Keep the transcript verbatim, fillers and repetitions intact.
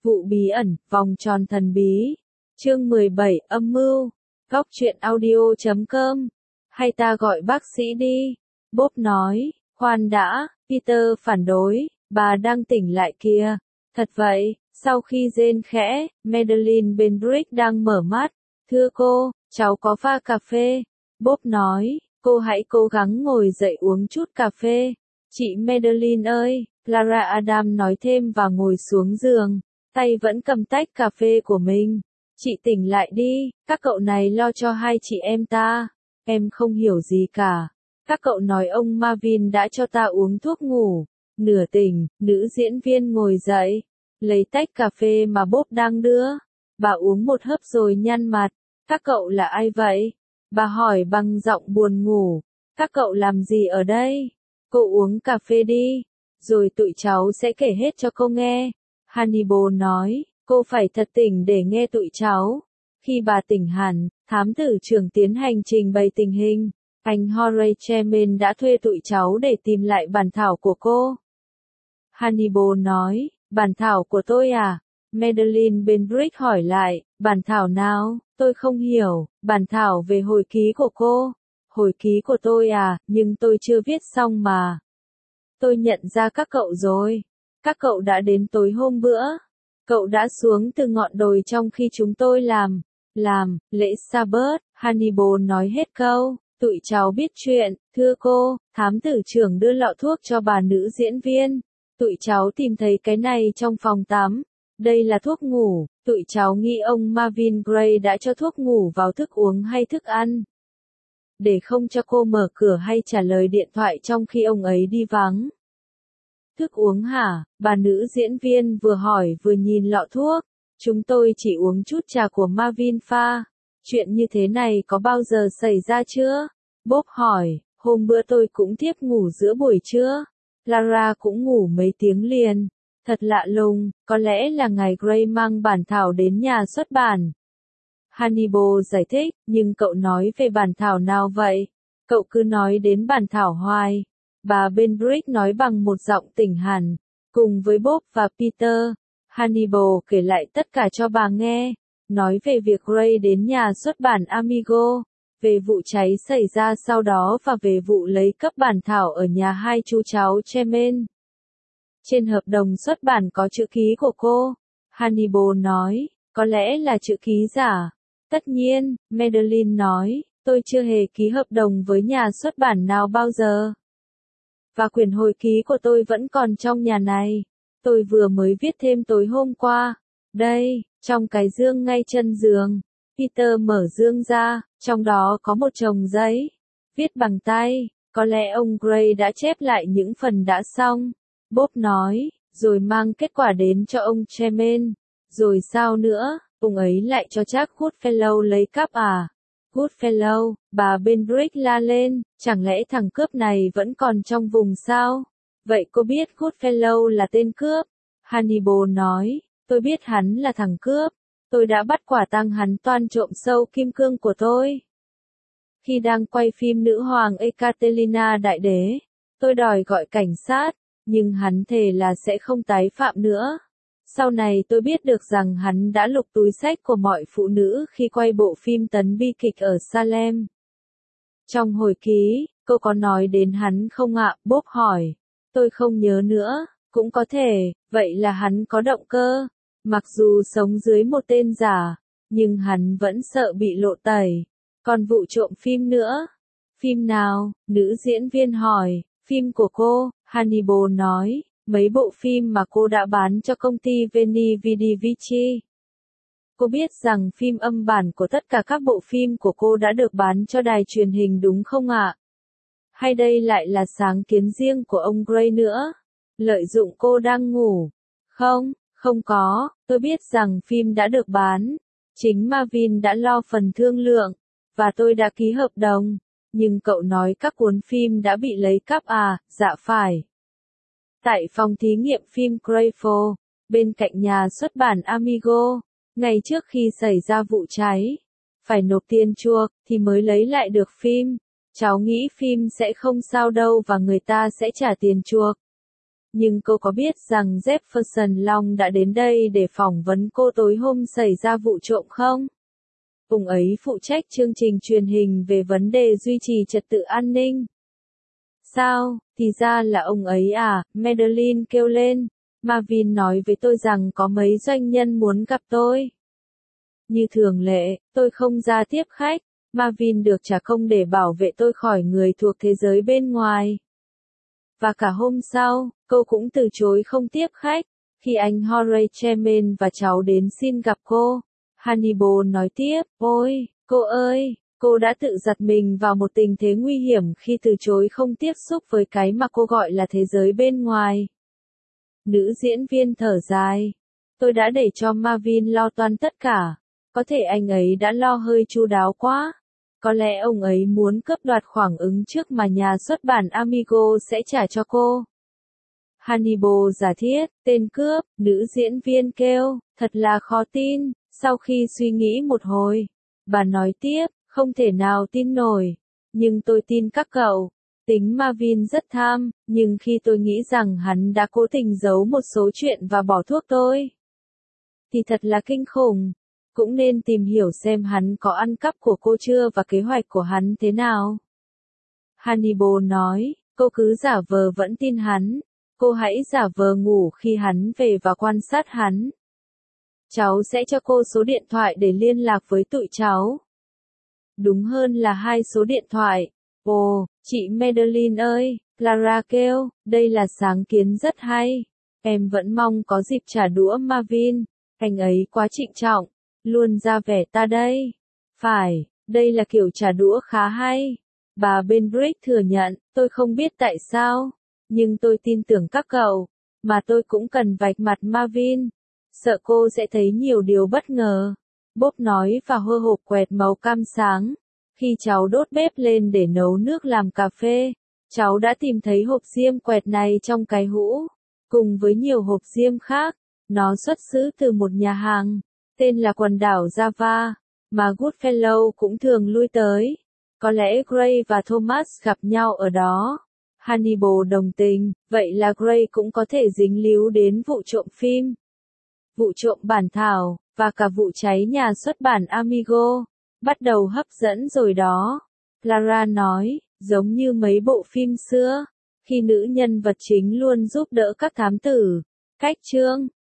Vụ bí ẩn, vòng tròn thần bí. Chương mười bảy, âm mưu. Góc truyện audio chấm com. Hay ta gọi bác sĩ đi. Bob nói, khoan đã, Peter phản đối, bà đang tỉnh lại kìa. Thật vậy, sau khi rên khẽ, Madeline Benbrick đang mở mắt. Thưa cô, cháu có pha cà phê. Bob nói, cô hãy cố gắng ngồi dậy uống chút cà phê. Chị Madeline ơi, Clara Adam nói thêm và ngồi xuống giường, tay vẫn cầm tách cà phê của mình. Chị tỉnh lại đi, các cậu này lo cho hai chị em ta. Em không hiểu gì cả. Các cậu nói ông Marvin đã cho ta uống thuốc ngủ. Nửa tỉnh, nữ diễn viên ngồi dậy, lấy tách cà phê mà Bob đang đưa. Bà uống một hớp rồi nhăn mặt. Các cậu là ai vậy? Bà hỏi bằng giọng buồn ngủ. Các cậu làm gì ở đây? Cô uống cà phê đi, rồi tụi cháu sẽ kể hết cho cô nghe. Hannibal nói, cô phải thật tỉnh để nghe tụi cháu. Khi bà tỉnh hẳn, thám tử trưởng tiến hành trình bày tình hình. Anh Horace Chemin đã thuê tụi cháu để tìm lại bản thảo của cô. Hannibal nói, bản thảo của tôi à? Madeline Benbrick hỏi lại, bản thảo nào? Tôi không hiểu, bản thảo về hồi ký của cô. Hồi ký của tôi à, nhưng tôi chưa viết xong mà. Tôi nhận ra các cậu rồi. Các cậu đã đến tối hôm bữa. Cậu đã xuống từ ngọn đồi trong khi chúng tôi làm, làm, lễ Sabbath. Hannibal nói hết câu. Tụi cháu biết chuyện, thưa cô, thám tử trưởng đưa lọ thuốc cho bà nữ diễn viên. Tụi cháu tìm thấy cái này trong phòng tắm. Đây là thuốc ngủ, tụi cháu nghĩ ông Marvin Gray đã cho thuốc ngủ vào thức uống hay thức ăn. Để không cho cô mở cửa hay trả lời điện thoại trong khi ông ấy đi vắng. Thức uống hả? Bà nữ diễn viên vừa hỏi vừa nhìn lọ thuốc. Chúng tôi chỉ uống chút trà của Marvin pha. Chuyện như thế này có bao giờ xảy ra chưa? Bob hỏi, hôm bữa tôi cũng thiếp ngủ giữa buổi trưa. Clara cũng ngủ mấy tiếng liền. Thật lạ lùng, có lẽ là ngài Gray mang bản thảo đến nhà xuất bản. Hannibal giải thích, nhưng cậu nói về bản thảo nào vậy? Cậu cứ nói đến bản thảo hoài. Bà Benbrick nói bằng một giọng tỉnh hẳn. Cùng với Bob và Peter, Hannibal kể lại tất cả cho bà nghe. Nói về việc Gray đến nhà xuất bản Amigo, về vụ cháy xảy ra sau đó và về vụ lấy cắp bản thảo ở nhà hai chú cháu Chemin. Trên hợp đồng xuất bản có chữ ký của cô. Hannibal nói, có lẽ là chữ ký giả. Tất nhiên, Madeline nói, tôi chưa hề ký hợp đồng với nhà xuất bản nào bao giờ. Và quyển hồi ký của tôi vẫn còn trong nhà này. Tôi vừa mới viết thêm tối hôm qua. Đây, trong cái dương ngay chân giường. Peter mở dương ra, trong đó có một chồng giấy. Viết bằng tay, có lẽ ông Gray đã chép lại những phần đã xong. Bob nói, rồi mang kết quả đến cho ông Chemin. Rồi sao nữa, ông ấy lại cho chắc Goodfellow lấy cắp à? Goodfellow, bà Benbrick la lên, chẳng lẽ thằng cướp này vẫn còn trong vùng sao? Vậy cô biết Goodfellow là tên cướp? Hannibal nói, tôi biết hắn là thằng cướp. Tôi đã bắt quả tang hắn toan trộm sâu kim cương của tôi. Khi đang quay phim Nữ hoàng Ekaterina Đại Đế, tôi đòi gọi cảnh sát, nhưng hắn thề là sẽ không tái phạm nữa. Sau này tôi biết được rằng hắn đã lục túi xách của mọi phụ nữ khi quay bộ phim tấn bi kịch ở Salem. Trong hồi ký, cô có nói đến hắn không ạ? Bob hỏi. Tôi không nhớ nữa, cũng có thể, vậy là hắn có động cơ. Mặc dù sống dưới một tên giả, nhưng hắn vẫn sợ bị lộ tẩy. Còn vụ trộm phim nữa. Phim nào? Nữ diễn viên hỏi. Phim của cô, Hannibal nói. Mấy bộ phim mà cô đã bán cho công ty Veni Vidi Vici. Cô biết rằng phim âm bản của tất cả các bộ phim của cô đã được bán cho đài truyền hình đúng không ạ? Hay đây lại là sáng kiến riêng của ông Gray nữa? Lợi dụng cô đang ngủ. Không, không có, tôi biết rằng phim đã được bán. Chính Marvin đã lo phần thương lượng, và tôi đã ký hợp đồng. Nhưng cậu nói các cuốn phim đã bị lấy cắp à? Dạ phải. Tại phòng thí nghiệm phim Crayford, bên cạnh nhà xuất bản Amigo, ngày trước khi xảy ra vụ cháy, phải nộp tiền chuộc thì mới lấy lại được phim. Cháu nghĩ phim sẽ không sao đâu và người ta sẽ trả tiền chuộc. Nhưng cô có biết rằng Jefferson Long đã đến đây để phỏng vấn cô tối hôm xảy ra vụ trộm không? Ông ấy phụ trách chương trình truyền hình về vấn đề duy trì trật tự an ninh. Sao, thì ra là ông ấy à, Madeline kêu lên. Marvin nói với tôi rằng có mấy doanh nhân muốn gặp tôi. Như thường lệ, tôi không ra tiếp khách. Marvin được trả công để bảo vệ tôi khỏi người thuộc thế giới bên ngoài. Và cả hôm sau, cô cũng từ chối không tiếp khách. Khi anh Horace Chairman và cháu đến xin gặp cô, Hannibal nói tiếp, ôi, cô ơi, cô đã tự giặt mình vào một tình thế nguy hiểm khi từ chối không tiếp xúc với cái mà cô gọi là thế giới bên ngoài. Nữ diễn viên thở dài. Tôi đã để cho Marvin lo toan tất cả. Có thể anh ấy đã lo hơi chu đáo quá. Có lẽ ông ấy muốn cướp đoạt khoảng ứng trước mà nhà xuất bản Amigo sẽ trả cho cô. Hannibal giả thiết, tên cướp, nữ diễn viên kêu, thật là khó tin. Sau khi suy nghĩ một hồi, bà nói tiếp, không thể nào tin nổi. Nhưng tôi tin các cậu. Tính Marvin rất tham, nhưng khi tôi nghĩ rằng hắn đã cố tình giấu một số chuyện và bỏ thuốc tôi, thì thật là kinh khủng. Cũng nên tìm hiểu xem hắn có ăn cắp của cô chưa và kế hoạch của hắn thế nào. Hannibal nói, cô cứ giả vờ vẫn tin hắn. Cô hãy giả vờ ngủ khi hắn về và quan sát hắn. Cháu sẽ cho cô số điện thoại để liên lạc với tụi cháu. Đúng hơn là hai số điện thoại. Ồ, chị Madeline ơi, Clara kêu, đây là sáng kiến rất hay. Em vẫn mong có dịp trả đũa Marvin. Anh ấy quá trịnh trọng, luôn ra vẻ ta đây. Phải, đây là kiểu trả đũa khá hay. Bà Benbrick thừa nhận, tôi không biết tại sao, nhưng tôi tin tưởng các cậu, mà tôi cũng cần vạch mặt Marvin. Sợ cô sẽ thấy nhiều điều bất ngờ. Bob nói và hơ hộp quẹt màu cam sáng. Khi cháu đốt bếp lên để nấu nước làm cà phê, cháu đã tìm thấy hộp diêm quẹt này trong cái hũ, cùng với nhiều hộp diêm khác. Nó xuất xứ từ một nhà hàng, tên là quần đảo Java, mà Goodfellow cũng thường lui tới. Có lẽ Gray và Thomas gặp nhau ở đó. Hannibal đồng tình, vậy là Gray cũng có thể dính líu đến vụ trộm phim, vụ trộm bản thảo, và cả vụ cháy nhà xuất bản Amigo. Bắt đầu hấp dẫn rồi đó. Clara nói, giống như mấy bộ phim xưa, khi nữ nhân vật chính luôn giúp đỡ các thám tử. Cách chương